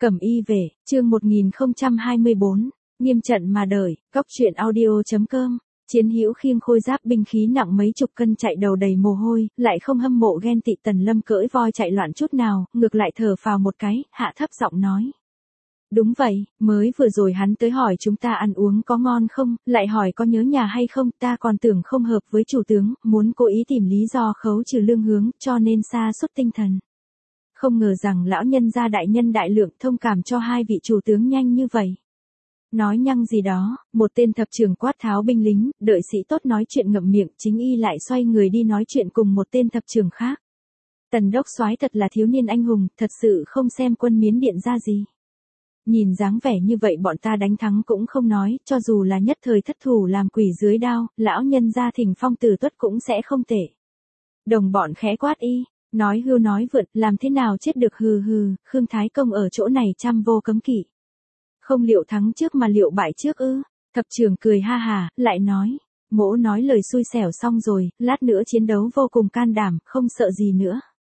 Cẩm y về, chương 1024, nghiêm trận mà đợi, góc truyện audio.com. Chiến hữu khiêng khôi giáp binh khí nặng mấy chục cân chạy đầu đầy mồ hôi, lại không hâm mộ ghen tị Tần Lâm cưỡi voi chạy loạn chút nào, ngược lại thở phào một cái, hạ thấp giọng nói. Đúng vậy, mới vừa rồi hắn tới hỏi chúng ta ăn uống có ngon không, lại hỏi có nhớ nhà hay không, ta còn tưởng không hợp với chủ tướng, muốn cố ý tìm lý do khấu trừ lương hướng, cho nên sa sút tinh thần. Không ngờ rằng lão nhân gia đại nhân đại lượng thông cảm cho hai vị chủ tướng nhanh như vậy. Nói nhăng gì đó, một tên thập trưởng quát tháo binh lính, đợi sĩ tốt nói chuyện ngậm miệng, chính y lại xoay người đi nói chuyện cùng một tên thập trưởng khác. Tần đốc soái thật là thiếu niên anh hùng, thật sự không xem quân Miến Điện ra gì. Nhìn dáng vẻ như vậy bọn ta đánh thắng cũng không nói, cho dù là nhất thời thất thủ làm quỷ dưới đao, lão nhân gia Thỉnh Phong Tử Tuất cũng sẽ không tệ. Đồng bọn khẽ quát y. Nói hưu nói vượt, làm thế nào chết được hừ hừ, Khương Thái Công ở chỗ này trăm vô cấm kỵ. Không liệu thắng trước mà liệu bại trước ư? Thập trưởng cười ha hà, lại nói. Mỗ nói lời xui xẻo xong rồi, lát nữa chiến đấu vô cùng can đảm, không sợ gì nữa.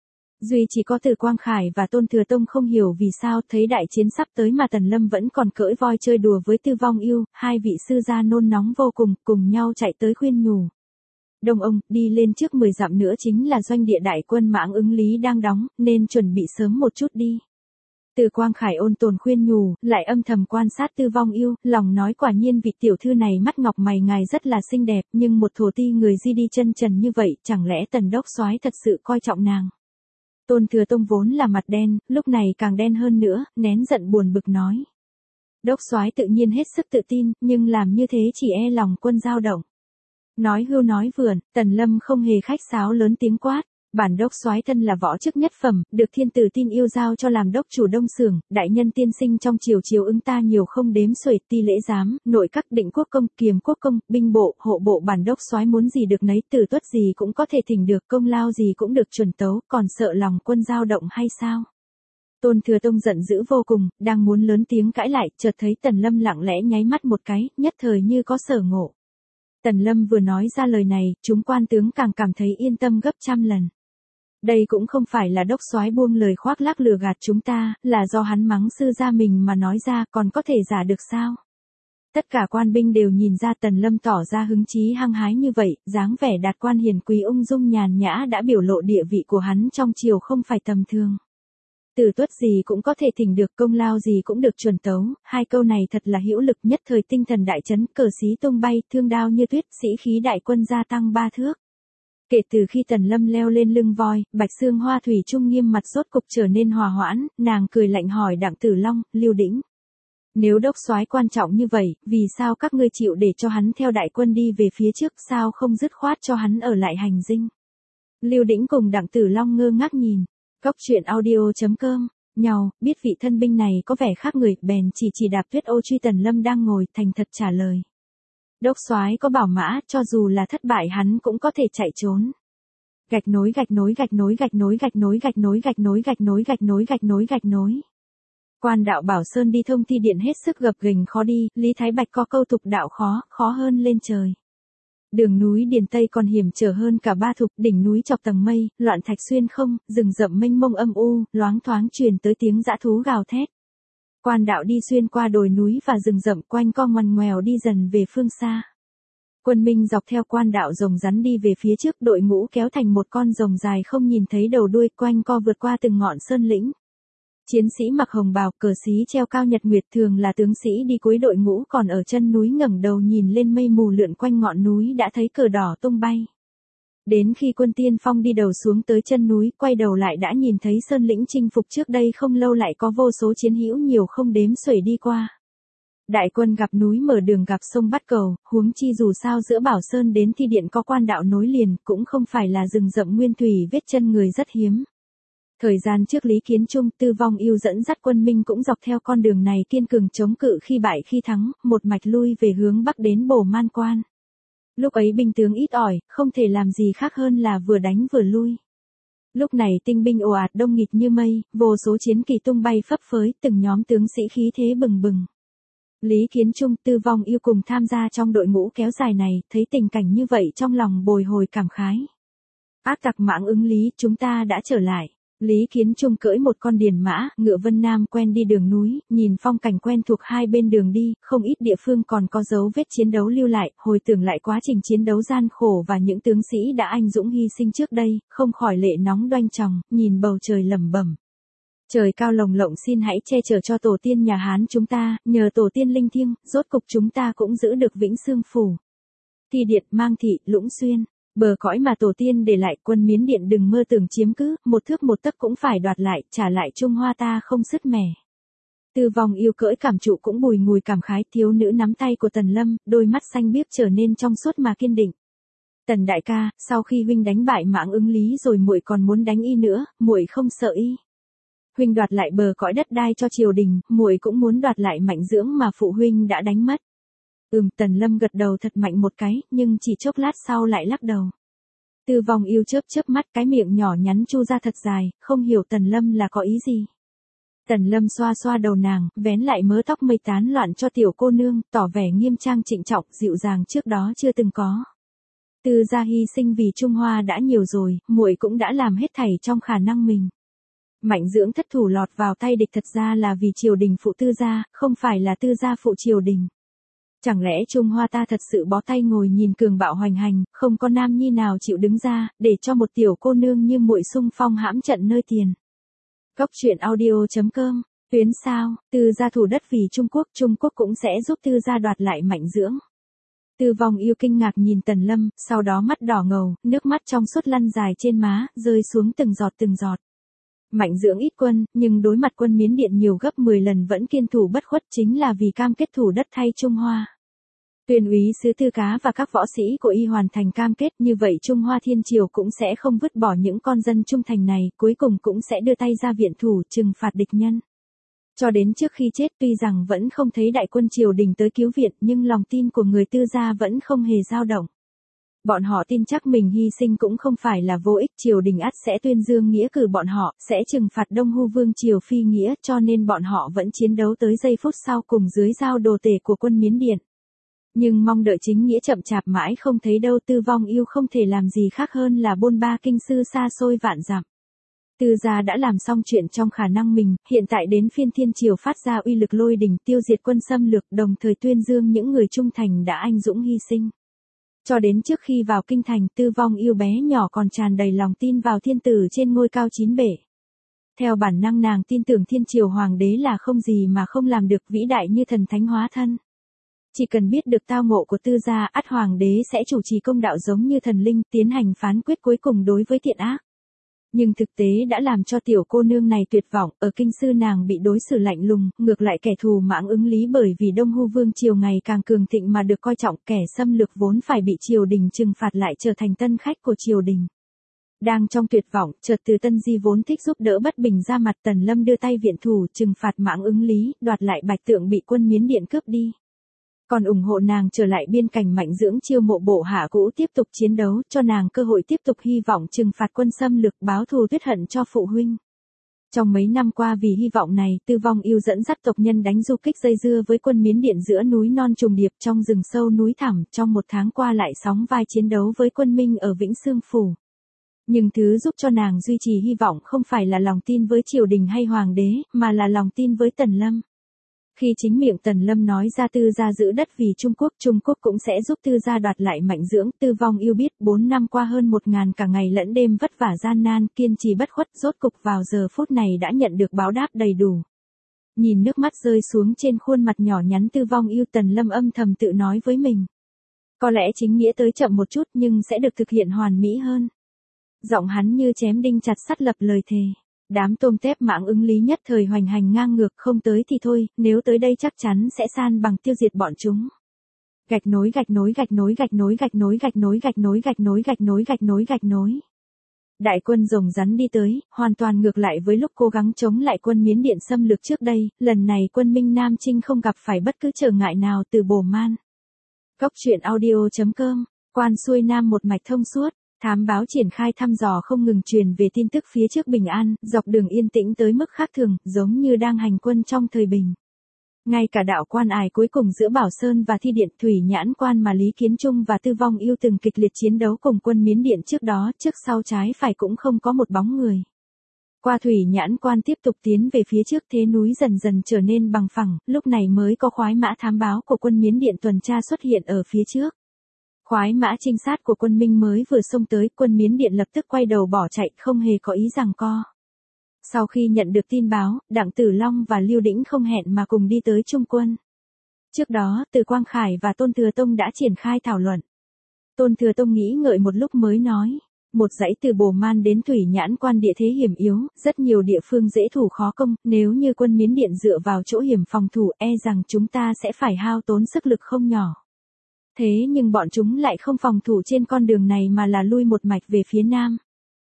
Duy chỉ có Từ Quang Khải và Tôn Thừa Tông không hiểu vì sao thấy đại chiến sắp tới mà Tần Lâm vẫn còn cưỡi voi chơi đùa với Tư Vong Yêu, hai vị sư gia nôn nóng vô cùng, cùng nhau chạy tới khuyên nhủ. Đông ông, đi lên trước 10 dặm nữa chính là doanh địa đại quân Mãng Ứng Lý đang đóng, nên chuẩn bị sớm một chút đi. Từ Quang Khải ôn tồn khuyên nhủ, lại âm thầm quan sát Tư Vong Yêu, lòng nói quả nhiên vị tiểu thư này mắt ngọc mày ngài rất là xinh đẹp, nhưng một thổ ti người di đi chân trần như vậy, chẳng lẽ Tần đốc soái thật sự coi trọng nàng. Tôn Thừa Tông vốn là mặt đen, lúc này càng đen hơn nữa, nén giận buồn bực nói. Đốc soái tự nhiên hết sức tự tin, nhưng làm như thế chỉ e lòng quân dao động. Nói hưu nói vượn, Tần Lâm không hề khách sáo lớn tiếng quát. Bản đốc soái thân là võ chức nhất phẩm, được thiên tử tin yêu giao cho làm đốc chủ Đông Xưởng, đại nhân tiên sinh trong triều chiếu ứng ta nhiều không đếm xuể, ti lễ giám, nội các định quốc công, kiềm quốc công, binh bộ, hộ bộ bản đốc soái muốn gì được nấy, tử tuất gì cũng có thể thỉnh được, công lao gì cũng được chuẩn tấu, còn sợ lòng quân dao động hay sao? Tôn Thừa Tông giận dữ vô cùng, đang muốn lớn tiếng cãi lại, chợt thấy Tần Lâm lặng lẽ nháy mắt một cái, nhất thời như có sở ngộ. Tần Lâm vừa nói ra lời này, chúng quan tướng càng cảm thấy yên tâm gấp trăm lần. Đây cũng không phải là đốc soái buông lời khoác lác lừa gạt chúng ta, là do hắn mắng sư gia mình mà nói ra, còn có thể giả được sao? Tất cả quan binh đều nhìn ra Tần Lâm tỏ ra hứng chí hăng hái như vậy, dáng vẻ đạt quan hiền quý ung dung nhàn nhã đã biểu lộ địa vị của hắn trong triều không phải tầm thường. Tử tuất gì cũng có thể thỉnh được, công lao gì cũng được chuẩn tấu, hai câu này thật là hữu lực, nhất thời tinh thần đại chấn, cờ xí tung bay, thương đao như tuyết, sĩ khí đại quân gia tăng 3 thước. Kể từ khi Tần Lâm leo lên lưng voi, Bạch Xương Hoa thủy chung nghiêm mặt rốt cục trở nên hòa hoãn, nàng cười lạnh hỏi Đặng Tử Long, Lưu Đĩnh. Nếu đốc soái quan trọng như vậy, vì sao các ngươi chịu để cho hắn theo đại quân đi về phía trước, sao không dứt khoát cho hắn ở lại hành dinh? Lưu Đĩnh cùng Đặng Tử Long ngơ ngác nhìn. Góc truyện audio.com, nhau, biết vị thân binh này có vẻ khác người, bèn chỉ đạp tuyết ô truy Tần Lâm đang ngồi, thành thật trả lời. Đốc soái có bảo mã, cho dù là thất bại hắn cũng có thể chạy trốn. Gạch nối gạch nối gạch nối gạch nối gạch nối gạch nối gạch nối gạch nối gạch nối gạch nối gạch nối. Quan đạo Bảo Sơn đi thông thi điện hết sức gập ghềnh khó đi, Lý Thái Bạch có câu tục đạo khó hơn lên trời. Đường núi Điền Tây còn hiểm trở hơn cả Ba Thục, đỉnh núi chọc tầng mây, loạn thạch xuyên không, rừng rậm mênh mông âm u, loáng thoáng truyền tới tiếng dã thú gào thét. Quan đạo đi xuyên qua đồi núi và rừng rậm, quanh co ngoằn ngoèo đi dần về phương xa. Quân Minh dọc theo quan đạo rồng rắn đi về phía trước, đội ngũ kéo thành một con rồng dài không nhìn thấy đầu đuôi, quanh co vượt qua từng ngọn sơn lĩnh. Chiến sĩ mặc hồng bào, cờ xí treo cao nhật nguyệt, thường là tướng sĩ đi cuối đội ngũ, còn ở chân núi ngẩng đầu nhìn lên mây mù lượn quanh ngọn núi đã thấy cờ đỏ tung bay. Đến khi quân tiên phong đi đầu xuống tới chân núi, quay đầu lại đã nhìn thấy sơn lĩnh chinh phục trước đây không lâu lại có vô số chiến hữu nhiều không đếm xuể đi qua. Đại quân gặp núi mở đường gặp sông bắt cầu, huống chi dù sao giữa Bảo Sơn đến thi điện có quan đạo nối liền, cũng không phải là rừng rậm nguyên thủy vết chân người rất hiếm. Thời gian trước Lý Kiến Trung, Tư Vong Yêu dẫn dắt quân Minh cũng dọc theo con đường này kiên cường chống cự khi bại khi thắng, một mạch lui về hướng bắc đến Bồ Man Quan. Lúc ấy binh tướng ít ỏi, không thể làm gì khác hơn là vừa đánh vừa lui. Lúc này tinh binh ồ ạt đông nghịt như mây, vô số chiến kỳ tung bay phấp phới, từng nhóm tướng sĩ khí thế bừng bừng. Lý Kiến Trung, Tư Vong Yêu cùng tham gia trong đội ngũ kéo dài này, thấy tình cảnh như vậy trong lòng bồi hồi cảm khái. Ác tặc Mãng Ứng Lý, chúng ta đã trở lại. Lý Kiến Trung cưỡi một con điền mã, ngựa Vân Nam quen đi đường núi, nhìn phong cảnh quen thuộc hai bên đường đi, không ít địa phương còn có dấu vết chiến đấu lưu lại, hồi tưởng lại quá trình chiến đấu gian khổ và những tướng sĩ đã anh dũng hy sinh trước đây, không khỏi lệ nóng đoanh tròng, nhìn bầu trời lẩm bẩm. Trời cao lồng lộng xin hãy che chở cho tổ tiên nhà Hán chúng ta, nhờ tổ tiên linh thiêng, rốt cục chúng ta cũng giữ được Vĩnh Xương Phủ. Thi Điệt, Mang Thị, Lũng Xuyên. Bờ cõi mà tổ tiên để lại, quân Miến Điện đừng mơ tưởng chiếm cứ, một thước một tấc cũng phải đoạt lại, trả lại Trung Hoa ta không sứt mẻ. Tư Vong Yêu cưỡi cảm trụ cũng bùi ngùi cảm khái, thiếu nữ nắm tay của Tần Lâm, đôi mắt xanh biếc trở nên trong suốt mà kiên định. Tần đại ca, sau khi huynh đánh bại Mãng Ứng Lý rồi muội còn muốn đánh y nữa, muội không sợ y. Huynh đoạt lại bờ cõi đất đai cho triều đình, muội cũng muốn đoạt lại Mạnh Dưỡng mà phụ huynh đã đánh mất. Tần Lâm gật đầu thật mạnh một cái, nhưng chỉ chốc lát sau lại lắc đầu. Tư Vong Yêu chớp chớp mắt, cái miệng nhỏ nhắn chu ra thật dài, không hiểu Tần Lâm là có ý gì. Tần Lâm xoa xoa đầu nàng, vén lại mớ tóc mây tán loạn cho tiểu cô nương, tỏ vẻ nghiêm trang trịnh trọng, dịu dàng trước đó chưa từng có. Tư gia hy sinh vì Trung Hoa đã nhiều rồi, muội cũng đã làm hết thảy trong khả năng mình. Mạnh Dưỡng thất thủ lọt vào tay địch thật ra là vì triều đình phụ Tư gia, không phải là Tư gia phụ triều đình. Chẳng lẽ Trung Hoa ta thật sự bó tay ngồi nhìn cường bạo hoành hành, không có nam nhi nào chịu đứng ra, để cho một tiểu cô nương như muội xung phong hãm trận nơi tiền. Góc truyện audio.com, tuyến sao, Tư gia thủ đất vì Trung Quốc cũng sẽ giúp Tư gia đoạt lại Mạnh Dưỡng. Tư Vong Yêu kinh ngạc nhìn Tần Lâm, sau đó mắt đỏ ngầu, nước mắt trong suốt lăn dài trên má, rơi xuống từng giọt từng giọt. Mạnh Dưỡng ít quân, nhưng đối mặt quân Miến Điện nhiều gấp 10 lần vẫn kiên thủ bất khuất, chính là vì cam kết thủ đất thay Trung Hoa. Tuyên úy sứ Tư Cá và các võ sĩ của y hoàn thành cam kết, như vậy Trung Hoa Thiên Triều cũng sẽ không vứt bỏ những con dân trung thành này, cuối cùng cũng sẽ đưa tay ra viện thủ, trừng phạt địch nhân. Cho đến trước khi chết, tuy rằng vẫn không thấy đại quân triều đình tới cứu viện, nhưng lòng tin của người Tư gia vẫn không hề dao động. Bọn họ tin chắc mình hy sinh cũng không phải là vô ích, triều đình ắt sẽ tuyên dương nghĩa cử bọn họ, sẽ trừng phạt Đông Hu Vương triều phi nghĩa, cho nên bọn họ vẫn chiến đấu tới giây phút sau cùng dưới giao đồ tể của quân Miến Điện. Nhưng mong đợi chính nghĩa chậm chạp mãi không thấy đâu. Tư Vong Yêu không thể làm gì khác hơn là bôn ba kinh sư xa xôi vạn dặm. Tư gia đã làm xong chuyện trong khả năng mình, hiện tại đến phiên Thiên Triều phát ra uy lực lôi đình tiêu diệt quân xâm lược, đồng thời tuyên dương những người trung thành đã anh dũng hy sinh. Cho đến trước khi vào kinh thành, Tư Vong Yêu bé nhỏ còn tràn đầy lòng tin vào thiên tử trên ngôi cao chín bể. Theo bản năng nàng tin tưởng Thiên Triều hoàng đế là không gì mà không làm được, vĩ đại như thần thánh hóa thân. Chỉ cần biết được tao ngộ của Tư gia, ắt hoàng đế sẽ chủ trì công đạo giống như thần linh, tiến hành phán quyết cuối cùng đối với thiện ác. Nhưng thực tế đã làm cho tiểu cô nương này tuyệt vọng, ở kinh sư nàng bị đối xử lạnh lùng, ngược lại kẻ thù Mãng Ứng Lý bởi vì Đông Hu Vương triều ngày càng cường thịnh mà được coi trọng, kẻ xâm lược vốn phải bị triều đình trừng phạt lại trở thành tân khách của triều đình. Đang trong tuyệt vọng, chợt Từ Tân Di vốn thích giúp đỡ bất bình ra mặt, Tần Lâm đưa tay viện thủ trừng phạt Mãng Ứng Lý, đoạt lại Bạch Tượng bị quân Miến Điện cướp đi. Còn ủng hộ nàng trở lại biên cảnh Mạnh Dưỡng chiêu mộ bộ hạ cũ tiếp tục chiến đấu, cho nàng cơ hội tiếp tục hy vọng trừng phạt quân xâm lược, báo thù tuyết hận cho phụ huynh. Trong mấy năm qua vì hy vọng này, Tư Vong Yêu dẫn dắt tộc nhân đánh du kích dây dưa với quân Miến Điện giữa núi non trùng điệp trong rừng sâu núi thẳm, trong một tháng qua lại sóng vai chiến đấu với quân Minh ở Vĩnh Xương Phủ. Nhưng thứ giúp cho nàng duy trì hy vọng không phải là lòng tin với triều đình hay hoàng đế, mà là lòng tin với Tần Lâm. Khi chính miệng Tần Lâm nói ra Tư gia giữ đất vì Trung Quốc cũng sẽ giúp Tư gia đoạt lại Mạnh Dưỡng, Tư Vong Yêu biết 4 năm qua hơn 1000 cả ngày lẫn đêm vất vả gian nan, kiên trì bất khuất, rốt cục vào giờ phút này đã nhận được báo đáp đầy đủ. Nhìn nước mắt rơi xuống trên khuôn mặt nhỏ nhắn Tư Vong Yêu, Tần Lâm âm thầm tự nói với mình. Có lẽ chính nghĩa tới chậm một chút nhưng sẽ được thực hiện hoàn mỹ hơn. Giọng hắn như chém đinh chặt sắt lập lời thề. Đám tôm tép Mãng Ứng Lý nhất thời hoành hành ngang ngược, không tới thì thôi, nếu tới đây chắc chắn sẽ san bằng tiêu diệt bọn chúng. Gạch nối. Đại quân rồng rắn đi tới, hoàn toàn ngược lại với lúc cố gắng chống lại quân Miến Điện xâm lược trước đây, lần này quân Minh Nam Trinh không gặp phải bất cứ trở ngại nào từ Bồ Man. Góc truyện audio.com, quan xuôi Nam một mạch thông suốt. Thám báo triển khai thăm dò không ngừng truyền về tin tức phía trước bình an, dọc đường yên tĩnh tới mức khác thường, giống như đang hành quân trong thời bình. Ngay cả đạo quan ải cuối cùng giữa Bảo Sơn và Thi Điện, Thủy Nhãn Quan mà Lý Kiến Trung và Tư Vong Yêu từng kịch liệt chiến đấu cùng quân Miến Điện trước đó, trước sau trái phải cũng không có một bóng người. Qua thủy nhãn quan tiếp tục tiến về phía trước, thế núi dần dần trở nên bằng phẳng, lúc này mới có khoái mã thám báo của quân Miến Điện tuần tra xuất hiện ở phía trước. Khoái mã trinh sát của quân Minh mới vừa xông tới, quân Miến Điện lập tức quay đầu bỏ chạy, không hề có ý giằng co. Sau khi nhận được tin báo, Đặng Tử Long và Lưu Đĩnh không hẹn mà cùng đi tới trung quân. Trước đó, Từ Quang Khải và Tôn Thừa Tông đã triển khai thảo luận. Tôn Thừa Tông nghĩ ngợi một lúc mới nói, một dãy từ Bồ Man đến Thủy Nhãn Quan địa thế hiểm yếu, rất nhiều địa phương dễ thủ khó công, nếu như quân Miến Điện dựa vào chỗ hiểm phòng thủ e rằng chúng ta sẽ phải hao tốn sức lực không nhỏ. Thế nhưng bọn chúng lại không phòng thủ trên con đường này mà là lui một mạch về phía nam.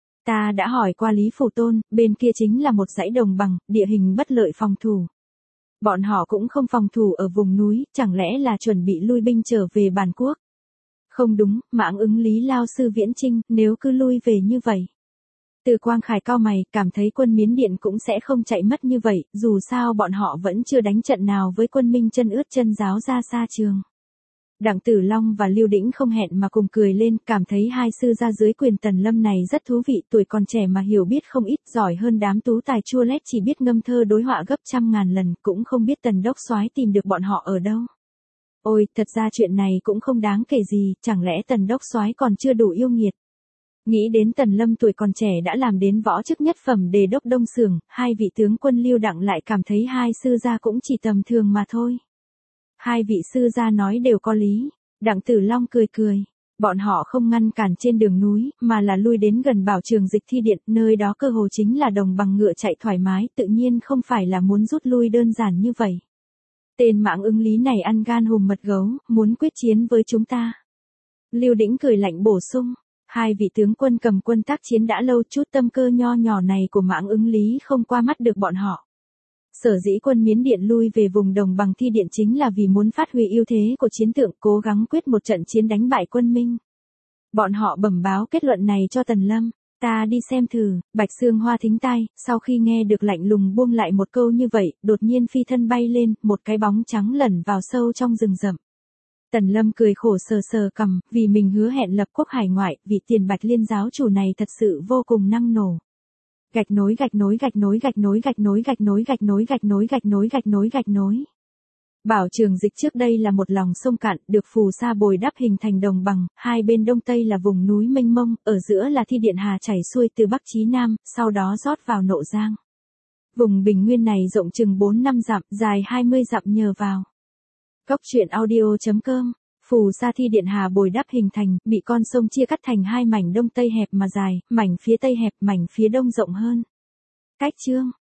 Ta đã hỏi qua Lý Phủ Tôn, bên kia chính là một dãy đồng bằng, địa hình bất lợi phòng thủ. Bọn họ cũng không phòng thủ ở vùng núi, chẳng lẽ là chuẩn bị lui binh trở về bản quốc? Không đúng, Mãng Ứng Lý lao sư Viễn Chinh, nếu cứ lui về như vậy. Từ Quang Khải cau mày, cảm thấy quân Miến Điện cũng sẽ không chạy mất như vậy, dù sao bọn họ vẫn chưa đánh trận nào với quân Minh chân ướt chân giáo ra xa trường. Đặng Tử Long và Lưu Đĩnh không hẹn mà cùng cười lên, cảm thấy hai sư gia dưới quyền Tần Lâm này rất thú vị, tuổi còn trẻ mà hiểu biết không ít, giỏi hơn đám tú tài chua lét chỉ biết ngâm thơ đối họa gấp trăm ngàn lần, cũng không biết Tần đốc soái tìm được bọn họ ở đâu. Ôi, thật ra chuyện này cũng không đáng kể gì, chẳng lẽ Tần đốc soái còn chưa đủ yêu nghiệt. Nghĩ đến Tần Lâm tuổi còn trẻ đã làm đến võ chức nhất phẩm đề đốc Đông Xưởng, hai vị tướng quân Lưu Đặng lại cảm thấy hai sư gia cũng chỉ tầm thường mà thôi. Hai vị sư gia nói đều có lý. Đặng Tử Long cười cười. Bọn họ không ngăn cản trên đường núi, mà là lui đến gần bảo trường Dịch Thi Điện, nơi đó cơ hồ chính là đồng bằng ngựa chạy thoải mái, tự nhiên không phải là muốn rút lui đơn giản như vậy. Tên Mãng Ứng Lý này ăn gan hùm mật gấu, muốn quyết chiến với chúng ta. Lưu Đĩnh cười lạnh bổ sung. Hai vị tướng quân cầm quân tác chiến đã lâu, chút tâm cơ nho nhỏ này của Mãng Ứng Lý không qua mắt được bọn họ. Sở dĩ quân Miến Điện lui về vùng đồng bằng Thi Điện chính là vì muốn phát huy ưu thế của chiến tượng, cố gắng quyết một trận chiến đánh bại quân Minh. Bọn họ bẩm báo kết luận này cho Tần Lâm. Ta đi xem thử. Bạch Xương Hoa thính tai, sau khi nghe được lạnh lùng buông lại một câu như vậy, đột nhiên phi thân bay lên, một cái bóng trắng lẩn vào sâu trong rừng rậm. Tần Lâm cười khổ sờ sờ cằm, vì mình hứa hẹn lập quốc hải ngoại, vị Tiền Bạch Liên giáo chủ này thật sự vô cùng năng nổ. Gạch nối gạch nối gạch nối gạch nối gạch nối gạch nối gạch nối gạch nối gạch nối gạch nối gạch nối. Bảo trường Dịch trước đây là một lòng sông cạn, được phù sa bồi đắp hình thành đồng bằng, hai bên đông tây là vùng núi mênh mông, ở giữa là Thi Điện Hà chảy xuôi từ bắc chí nam, sau đó rót vào Nộ Giang. Vùng bình nguyên này rộng chừng 4-5 dặm, dài 20 dặm nhờ vào. Cốc truyện audio.com. Phù sa Thi Điện Hà bồi đắp hình thành, bị con sông chia cắt thành hai mảnh đông tây hẹp mà dài, mảnh phía tây hẹp, mảnh phía đông rộng hơn. Cách chương